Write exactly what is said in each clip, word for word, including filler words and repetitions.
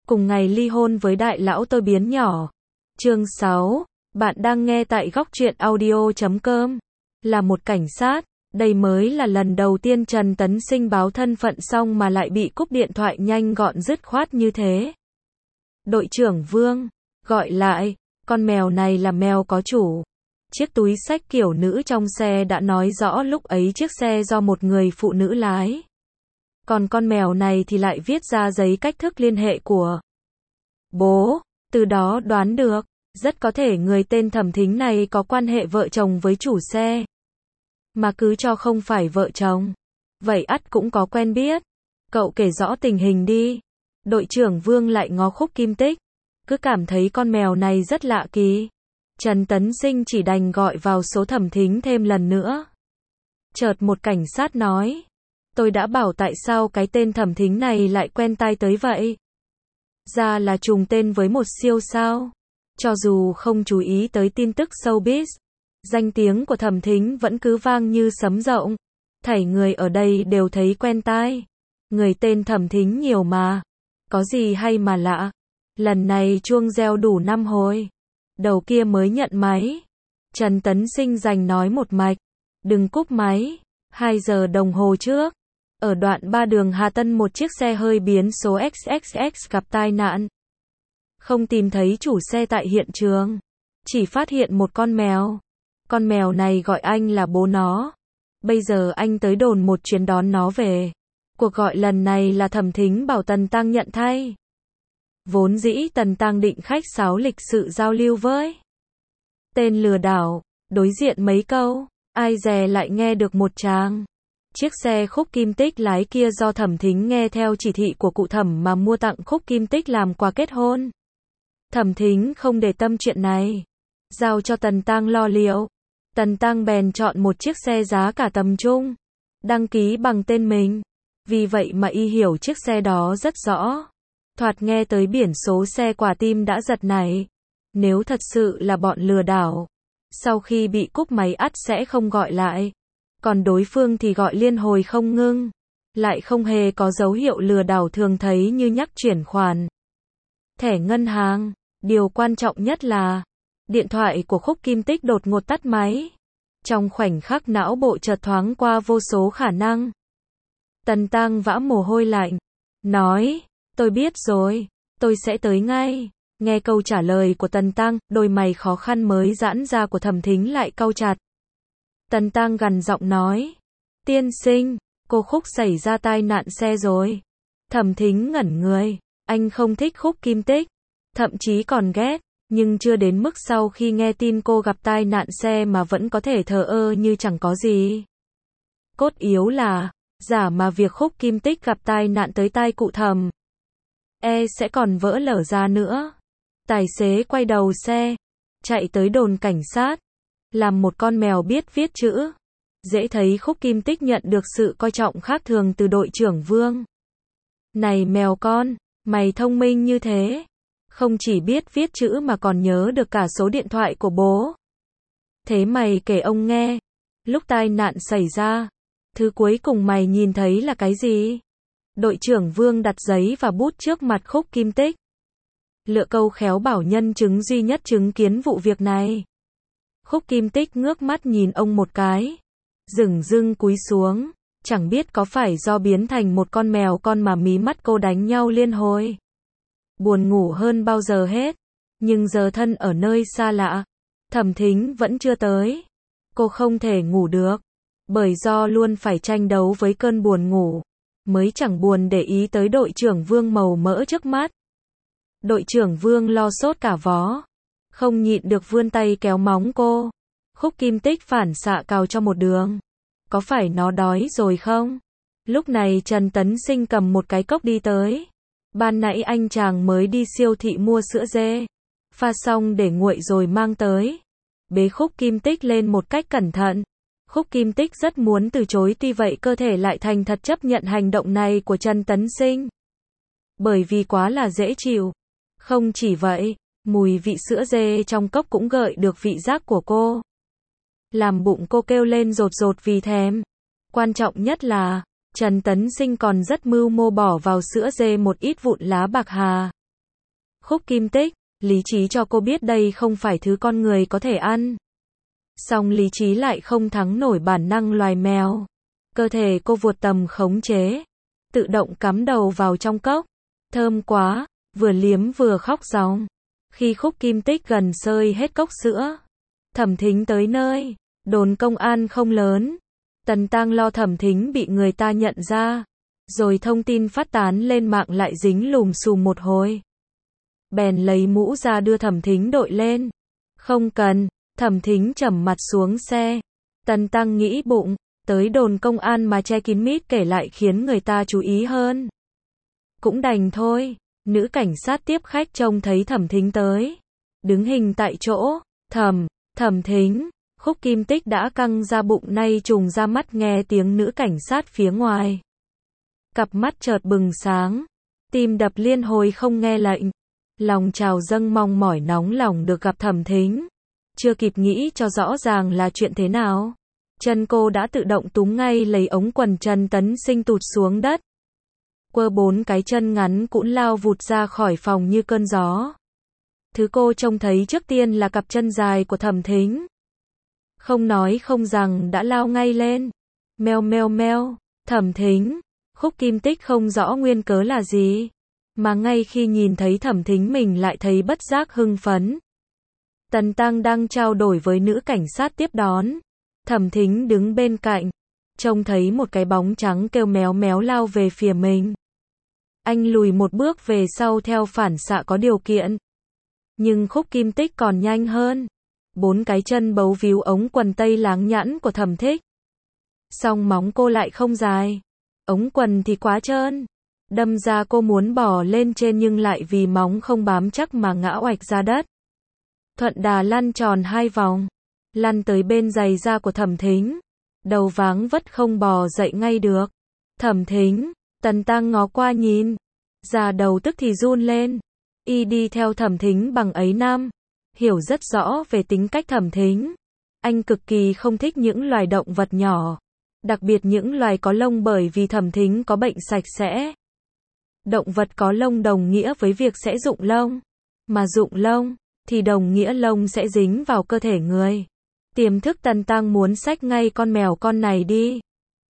cùng ngày ly hôn với đại lão tôi biến nhỏ. Chương sáu, bạn đang nghe tại góc truyện audio chấm com. Là một cảnh sát, đây mới là lần đầu tiên Trần Tấn Sinh báo thân phận xong mà lại bị cúp điện thoại nhanh gọn dứt khoát như thế. Đội trưởng Vương, gọi lại, con mèo này là mèo có chủ. Chiếc túi xách kiểu nữ trong xe đã nói rõ lúc ấy chiếc xe do một người phụ nữ lái. Còn con mèo này thì lại viết ra giấy cách thức liên hệ của bố, từ đó đoán được, rất có thể người tên Thẩm Thính này có quan hệ vợ chồng với chủ xe. Mà cứ cho không phải vợ chồng, vậy ắt cũng có quen biết. Cậu kể rõ tình hình đi. Đội trưởng Vương lại ngó Khúc Kim Tích, cứ cảm thấy con mèo này rất lạ kỳ. Trần Tấn Sinh chỉ đành gọi vào số Thẩm Thính thêm lần nữa. Chợt một cảnh sát nói, tôi đã bảo tại sao cái tên Thẩm Thính này lại quen tai tới vậy. Ra là trùng tên với một siêu sao. Cho dù không chú ý tới tin tức showbiz, danh tiếng của Thẩm Thính vẫn cứ vang như sấm rộng. Thảy người ở đây đều thấy quen tai. Người tên Thẩm Thính nhiều mà. Có gì hay mà lạ. Lần này chuông reo đủ năm hồi. Đầu kia mới nhận máy. Trần Tấn Sinh giành nói một mạch. Đừng cúp máy. Hai giờ đồng hồ trước, ở đoạn ba đường Hà Tân một chiếc xe hơi biến số ích ích ích gặp tai nạn. Không tìm thấy chủ xe tại hiện trường. Chỉ phát hiện một con mèo. Con mèo này gọi anh là bố nó. Bây giờ anh tới đồn một chuyến đón nó về. Cuộc gọi lần này là Thẩm Thính bảo Tần Tăng nhận thay. Vốn dĩ Tần Tăng định khách sáo lịch sự giao lưu với tên lừa đảo, đối diện mấy câu, ai dè lại nghe được một tràng. Chiếc xe Khúc Kim Tích lái kia do Thẩm Thính nghe theo chỉ thị của cụ Thẩm mà mua tặng Khúc Kim Tích làm quà kết hôn. Thẩm Thính không để tâm chuyện này, giao cho Tần Tăng lo liệu. Tần Tăng bèn chọn một chiếc xe giá cả tầm trung, đăng ký bằng tên mình. Vì vậy mà y hiểu chiếc xe đó rất rõ. Thoạt nghe tới biển số xe quả tim đã giật nảy. Nếu thật sự là bọn lừa đảo, sau khi bị cúp máy ắt sẽ không gọi lại. Còn đối phương thì gọi liên hồi không ngưng. Lại không hề có dấu hiệu lừa đảo thường thấy như nhắc chuyển khoản, thẻ ngân hàng. Điều quan trọng nhất là điện thoại của Khúc Kim Tích đột ngột tắt máy. Trong khoảnh khắc não bộ chợt thoáng qua vô số khả năng. Tần Tăng vã mồ hôi lạnh, nói, tôi biết rồi, tôi sẽ tới ngay. Nghe câu trả lời của Tần Tăng, đôi mày khó khăn mới giãn ra của Thẩm Thính lại cau chặt. Tần Tăng gằn giọng nói, tiên sinh, cô Khúc xảy ra tai nạn xe rồi. Thẩm Thính ngẩn người, anh không thích Khúc Kim Tích, thậm chí còn ghét, nhưng chưa đến mức sau khi nghe tin cô gặp tai nạn xe mà vẫn có thể thờ ơ như chẳng có gì. Cốt yếu là, giả mà việc Khúc Kim Tích gặp tai nạn tới tai cụ Thẩm, e sẽ còn vỡ lở ra nữa. Tài xế quay đầu xe, chạy tới đồn cảnh sát, làm một con mèo biết viết chữ. Dễ thấy Khúc Kim Tích nhận được sự coi trọng khác thường từ đội trưởng Vương. Này mèo con, mày thông minh như thế, không chỉ biết viết chữ mà còn nhớ được cả số điện thoại của bố. Thế mày kể ông nghe, lúc tai nạn xảy ra, thứ cuối cùng mày nhìn thấy là cái gì? Đội trưởng Vương đặt giấy và bút trước mặt Khúc Kim Tích. Lựa câu khéo bảo nhân chứng duy nhất chứng kiến vụ việc này. Khúc Kim Tích ngước mắt nhìn ông một cái, dửng dưng cúi xuống, chẳng biết có phải do biến thành một con mèo con mà mí mắt cô đánh nhau liên hồi. Buồn ngủ hơn bao giờ hết, nhưng giờ thân ở nơi xa lạ, Thẩm Thính vẫn chưa tới. Cô không thể ngủ được, bởi do luôn phải tranh đấu với cơn buồn ngủ, mới chẳng buồn để ý tới đội trưởng Vương màu mỡ trước mắt. Đội trưởng Vương lo sốt cả vó, không nhịn được vươn tay kéo móng cô. Khúc Kim Tích phản xạ cào cho một đường. Có phải nó đói rồi không? Lúc này Trần Tấn Sinh cầm một cái cốc đi tới. Ban nãy anh chàng mới đi siêu thị mua sữa dê, pha xong để nguội rồi mang tới. Bế Khúc Kim Tích lên một cách cẩn thận. Khúc Kim Tích rất muốn từ chối, tuy vậy cơ thể lại thành thật chấp nhận hành động này của Trần Tấn Sinh. Bởi vì quá là dễ chịu. Không chỉ vậy, mùi vị sữa dê trong cốc cũng gợi được vị giác của cô. Làm bụng cô kêu lên rột rột vì thèm. Quan trọng nhất là, Trần Tấn Sinh còn rất mưu mô bỏ vào sữa dê một ít vụn lá bạc hà. Khúc Kim Tích, lý trí cho cô biết đây không phải thứ con người có thể ăn. Song lý trí lại không thắng nổi bản năng loài mèo. Cơ thể cô vụt tầm khống chế, tự động cắm đầu vào trong cốc. Thơm quá, vừa liếm vừa khóc ròng. Khi Khúc Kim Tích gần sơi hết cốc sữa, Thẩm Thính tới nơi. Đồn công an không lớn. Tần Tăng lo Thẩm Thính bị người ta nhận ra, rồi thông tin phát tán lên mạng lại dính lùm xùm một hồi. Bèn lấy mũ ra đưa Thẩm Thính đội lên. Không cần, Thẩm Thính trầm mặt xuống xe. Tần Tăng nghĩ bụng, tới đồn công an mà che kín mít kể lại khiến người ta chú ý hơn. Cũng đành thôi. Nữ cảnh sát tiếp khách trông thấy Thẩm Thính tới, đứng hình tại chỗ. Thẩm, Thẩm Thính. Khúc Kim Tích đã căng ra bụng nay trùng ra mắt nghe tiếng nữ cảnh sát phía ngoài. Cặp mắt chợt bừng sáng, tim đập liên hồi không nghe lệnh. Lòng trào dâng mong mỏi nóng lòng được gặp Thẩm Thính. Chưa kịp nghĩ cho rõ ràng là chuyện thế nào, chân cô đã tự động túm ngay lấy ống quần Trần Tấn Sinh tụt xuống đất. Quơ bốn cái chân ngắn cũng lao vụt ra khỏi phòng như cơn gió. Thứ cô trông thấy trước tiên là cặp chân dài của Thẩm Thính. Không nói không rằng đã lao ngay lên. Meo meo meo, Thẩm Thính. Khúc Kim Tích không rõ nguyên cớ là gì, mà ngay khi nhìn thấy Thẩm Thính mình lại thấy bất giác hưng phấn. Tần Tăng đang trao đổi với nữ cảnh sát tiếp đón. Thẩm Thính đứng bên cạnh, trông thấy một cái bóng trắng kêu méo méo lao về phía mình. Anh lùi một bước về sau theo phản xạ có điều kiện. Nhưng Khúc Kim Tích còn nhanh hơn. Bốn cái chân bấu víu ống quần tây láng nhãn của Thẩm Thích. Song móng cô lại không dài, ống quần thì quá trơn. Đâm ra cô muốn bò lên trên nhưng lại vì móng không bám chắc mà ngã oạch ra đất. Thuận đà lăn tròn hai vòng, lăn tới bên giày da của Thẩm Thính. Đầu váng vất không bò dậy ngay được. Thẩm Thính, Tần Tăng ngó qua nhìn, da đầu tức thì run lên. Y đi theo Thẩm Thính bằng ấy năm, hiểu rất rõ về tính cách Thẩm Thính. Anh cực kỳ không thích những loài động vật nhỏ, đặc biệt những loài có lông bởi vì Thẩm Thính có bệnh sạch sẽ. Động vật có lông đồng nghĩa với việc sẽ rụng lông, mà rụng lông thì đồng nghĩa lông sẽ dính vào cơ thể người. Tiềm thức Tần Tăng muốn xách ngay con mèo con này đi.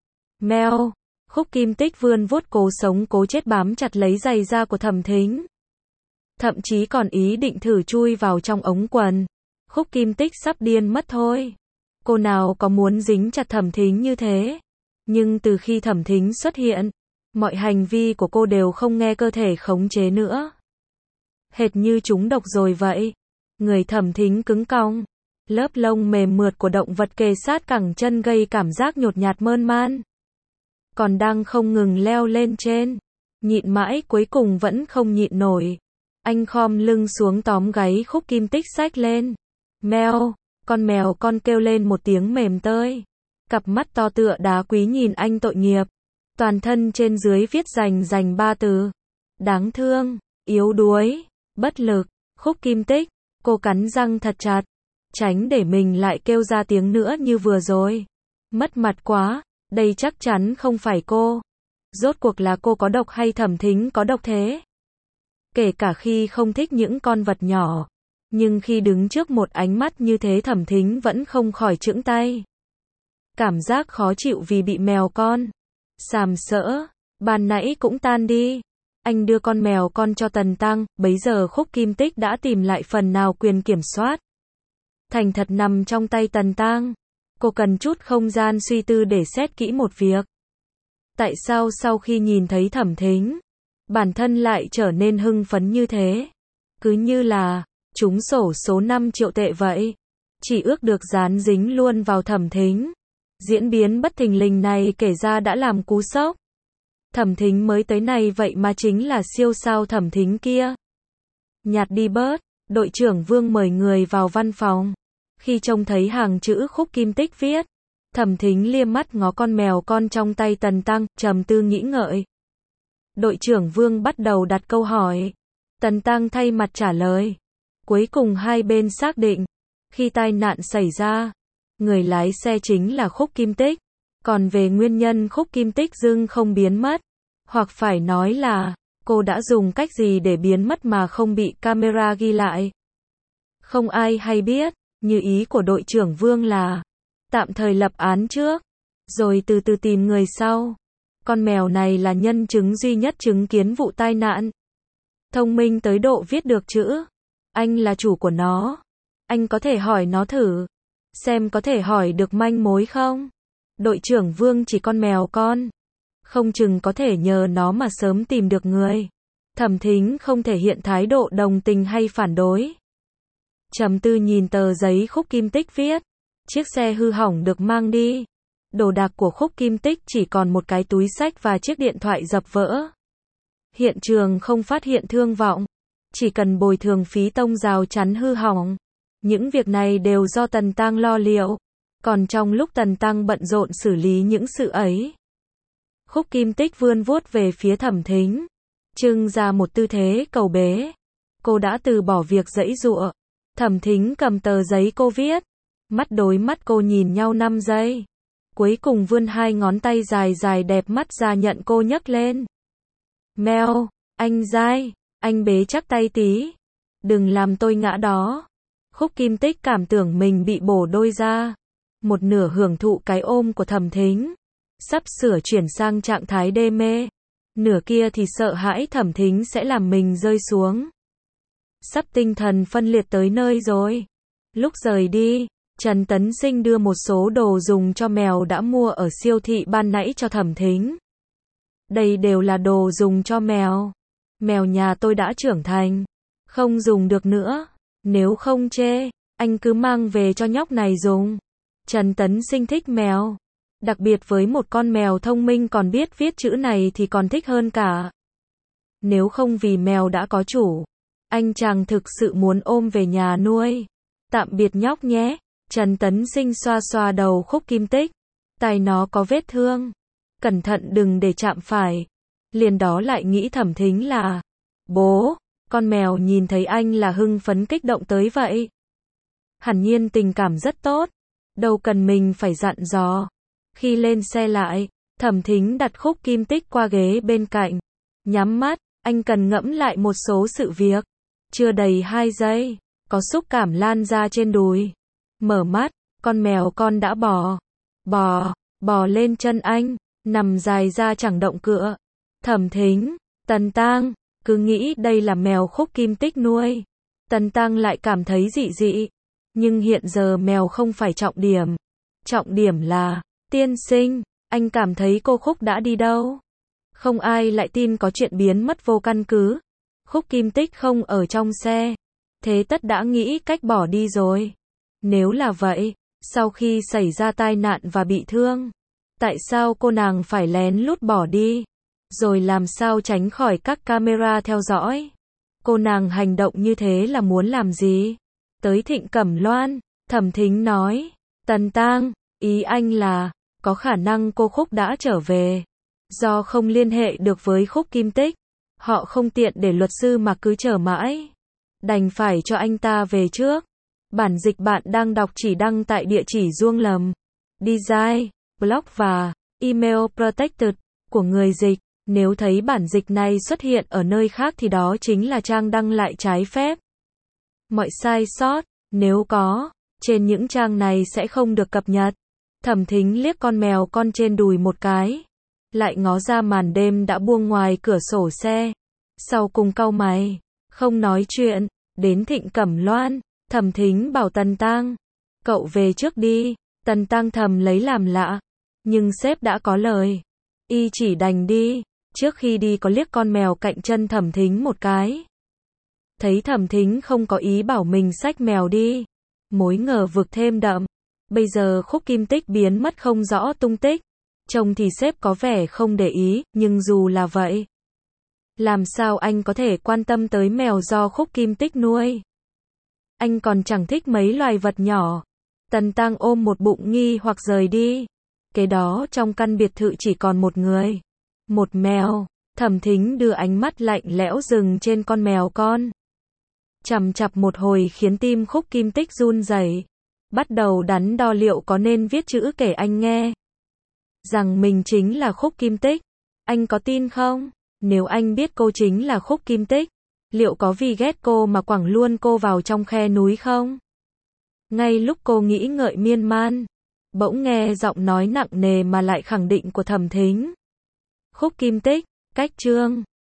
Mèo. Khúc Kim Tích vươn vuốt cố sống cố chết bám chặt lấy giày da của Thẩm Thính. Thậm chí còn ý định thử chui vào trong ống quần. Khúc Kim Tích sắp điên mất thôi. Cô nào có muốn dính chặt Thẩm Thính như thế. Nhưng từ khi Thẩm Thính xuất hiện, mọi hành vi của cô đều không nghe cơ thể khống chế nữa. Hệt như trúng độc rồi vậy. Người Thẩm Thính cứng cong. Lớp lông mềm mượt của động vật kề sát cẳng chân gây cảm giác nhột nhạt mơn man. Còn đang không ngừng leo lên trên. Nhịn mãi cuối cùng vẫn không nhịn nổi. Anh khom lưng xuống tóm gáy Khúc Kim Tích xách lên. Mèo, con mèo con kêu lên một tiếng mềm tơi. Cặp mắt to tựa đá quý nhìn anh tội nghiệp. Toàn thân trên dưới viết rành rành ba từ. Đáng thương, yếu đuối, bất lực. Khúc Kim Tích, cô cắn răng thật chặt, tránh để mình lại kêu ra tiếng nữa như vừa rồi. Mất mặt quá, đây chắc chắn không phải cô. Rốt cuộc là cô có độc hay Thẩm Thính có độc thế? Kể cả khi không thích những con vật nhỏ, nhưng khi đứng trước một ánh mắt như thế Thẩm Thính vẫn không khỏi chững tay. Cảm giác khó chịu vì bị mèo con sàm sỡ, ban nãy cũng tan đi. Anh đưa con mèo con cho Tần Tăng, bấy giờ Khúc Kim Tích đã tìm lại phần nào quyền kiểm soát. Thành thật nằm trong tay Tần Tăng. Cô cần chút không gian suy tư để xét kỹ một việc. Tại sao sau khi nhìn thấy Thẩm Thính, bản thân lại trở nên hưng phấn như thế? Cứ như là trúng xổ số năm triệu tệ vậy. Chỉ ước được dán dính luôn vào Thẩm Thính. Diễn biến bất thình lình này kể ra đã làm cú sốc. Thẩm Thính mới tới này vậy mà chính là siêu sao Thẩm Thính kia. Nhạt đi bớt, đội trưởng Vương mời người vào văn phòng. Khi trông thấy hàng chữ Khúc Kim Tích viết, Thẩm Thính liếc mắt ngó con mèo con trong tay Tần Tăng, trầm tư nghĩ ngợi. Đội trưởng Vương bắt đầu đặt câu hỏi. Tần Tăng thay mặt trả lời. Cuối cùng hai bên xác định, khi tai nạn xảy ra, người lái xe chính là Khúc Kim Tích. Còn về nguyên nhân Khúc Kim Tích dưng không biến mất, hoặc phải nói là Cô đã dùng cách gì để biến mất mà không bị camera ghi lại? Không ai hay biết, như ý của đội trưởng Vương là tạm thời lập án trước, rồi từ từ tìm người sau. Con mèo này là nhân chứng duy nhất chứng kiến vụ tai nạn. Thông minh tới độ viết được chữ. Anh là chủ của nó. Anh có thể hỏi nó thử. Xem có thể hỏi được manh mối không? Đội trưởng Vương chỉ con mèo con. Không chừng có thể nhờ nó mà sớm tìm được người. Thẩm Thính không thể hiện thái độ đồng tình hay phản đối. Trầm tư nhìn tờ giấy Khúc Kim Tích viết. Chiếc xe hư hỏng được mang đi. Đồ đạc của Khúc Kim Tích chỉ còn một cái túi xách và chiếc điện thoại dập vỡ. Hiện trường không phát hiện thương vọng. Chỉ cần bồi thường phí tông rào chắn hư hỏng. Những việc này đều do Tần Tăng lo liệu. Còn trong lúc Tần Tăng bận rộn xử lý những sự ấy, Khúc Kim Tích vươn vuốt về phía Thẩm Thính, trưng ra một tư thế cầu bế. Cô đã từ bỏ việc giãy giụa. Thẩm Thính cầm tờ giấy cô viết. Mắt đối mắt cô nhìn nhau năm giây. Cuối cùng vươn hai ngón tay dài dài đẹp mắt ra nhận cô nhấc lên. Mèo, anh dai, anh bế chắc tay tí. Đừng làm tôi ngã đó. Khúc Kim Tích cảm tưởng mình bị bổ đôi ra. Một nửa hưởng thụ cái ôm của Thẩm Thính, sắp sửa chuyển sang trạng thái đê mê. Nửa kia thì sợ hãi Thẩm Thính sẽ làm mình rơi xuống. Sắp tinh thần phân liệt tới nơi rồi. Lúc rời đi, Trần Tấn Sinh đưa một số đồ dùng cho mèo đã mua ở siêu thị ban nãy cho Thẩm Thính. Đây đều là đồ dùng cho mèo. Mèo nhà tôi đã trưởng thành, không dùng được nữa. Nếu không chê, anh cứ mang về cho nhóc này dùng. Trần Tấn Sinh thích mèo. Đặc biệt với một con mèo thông minh còn biết viết chữ này thì còn thích hơn cả. Nếu không vì mèo đã có chủ, anh chàng thực sự muốn ôm về nhà nuôi. Tạm biệt nhóc nhé. Trần Tấn Sinh xoa xoa đầu Khúc Kim Tích. Tai nó có vết thương. Cẩn thận đừng để chạm phải. Liền đó lại nghĩ Thẩm Thính là bố. Con mèo nhìn thấy anh là hưng phấn kích động tới vậy. Hẳn nhiên tình cảm rất tốt. Đâu cần mình phải dặn dò. Khi lên xe lại, Thẩm Thính đặt Khúc Kim Tích qua ghế bên cạnh. Nhắm mắt, anh cần ngẫm lại một số sự việc. Chưa đầy hai giây, có xúc cảm lan ra trên đùi. Mở mắt, con mèo con đã bò. Bò, bò lên chân anh, nằm dài ra chẳng động cựa. Thẩm Thính, Tần Tăng, cứ nghĩ đây là mèo Khúc Kim Tích nuôi. Tần Tăng lại cảm thấy dị dị. Nhưng hiện giờ mèo không phải trọng điểm. Trọng điểm là, tiên sinh, anh cảm thấy cô Khúc đã đi đâu? Không ai lại tin có chuyện biến mất vô căn cứ. Khúc Kim Tích không ở trong xe. Thế tất đã nghĩ cách bỏ đi rồi. Nếu là vậy, sau khi xảy ra tai nạn và bị thương, tại sao cô nàng phải lén lút bỏ đi? Rồi làm sao tránh khỏi các camera theo dõi? Cô nàng hành động như thế là muốn làm gì? Tới Thịnh Cẩm Loan, Thẩm Thính nói, Tần Tăng, ý anh là, có khả năng cô Khúc đã trở về. Do không liên hệ được với Khúc Kim Tích, họ không tiện để luật sư mà cứ chờ mãi. Đành phải cho anh ta về trước. Bản dịch bạn đang đọc chỉ đăng tại địa chỉ Duông Lầm, Design, Blog và Email Protected của người dịch. Nếu thấy bản dịch này xuất hiện ở nơi khác thì đó chính là trang đăng lại trái phép. Mọi sai sót, nếu có, trên những trang này sẽ không được cập nhật. Thẩm Thính liếc con mèo con trên đùi một cái, lại ngó ra màn đêm đã buông ngoài cửa sổ xe. Sau cùng cau mày, không nói chuyện. Đến Thịnh Cẩm Loan, Thẩm Thính bảo Tần Tăng, cậu về trước đi. Tần Tăng thầm lấy làm lạ, nhưng sếp đã có lời, y chỉ đành đi. Trước khi đi có liếc con mèo cạnh chân Thẩm Thính một cái. Thấy Thẩm Thính không có ý bảo mình xách mèo đi, mối ngờ vực thêm đậm. Bây giờ Khúc Kim Tích biến mất không rõ tung tích. Trông thì sếp có vẻ không để ý, nhưng dù là vậy, làm sao anh có thể quan tâm tới mèo do Khúc Kim Tích nuôi? Anh còn chẳng thích mấy loài vật nhỏ. Tần Tăng ôm một bụng nghi hoặc rời đi. Kế đó trong căn biệt thự chỉ còn một người, một mèo. Thẩm Thính đưa ánh mắt lạnh lẽo dừng trên con mèo con. Chằm chặp một hồi khiến tim Khúc Kim Tích run rẩy. Bắt đầu đắn đo liệu có nên viết chữ kể anh nghe rằng mình chính là Khúc Kim Tích. Anh có tin không? Nếu anh biết cô chính là Khúc Kim Tích, liệu có vì ghét cô mà quẳng luôn cô vào trong khe núi không? Ngay lúc cô nghĩ ngợi miên man, bỗng nghe giọng nói nặng nề mà lại khẳng định của Thẩm Thính. Khúc Kim Tích, cách chương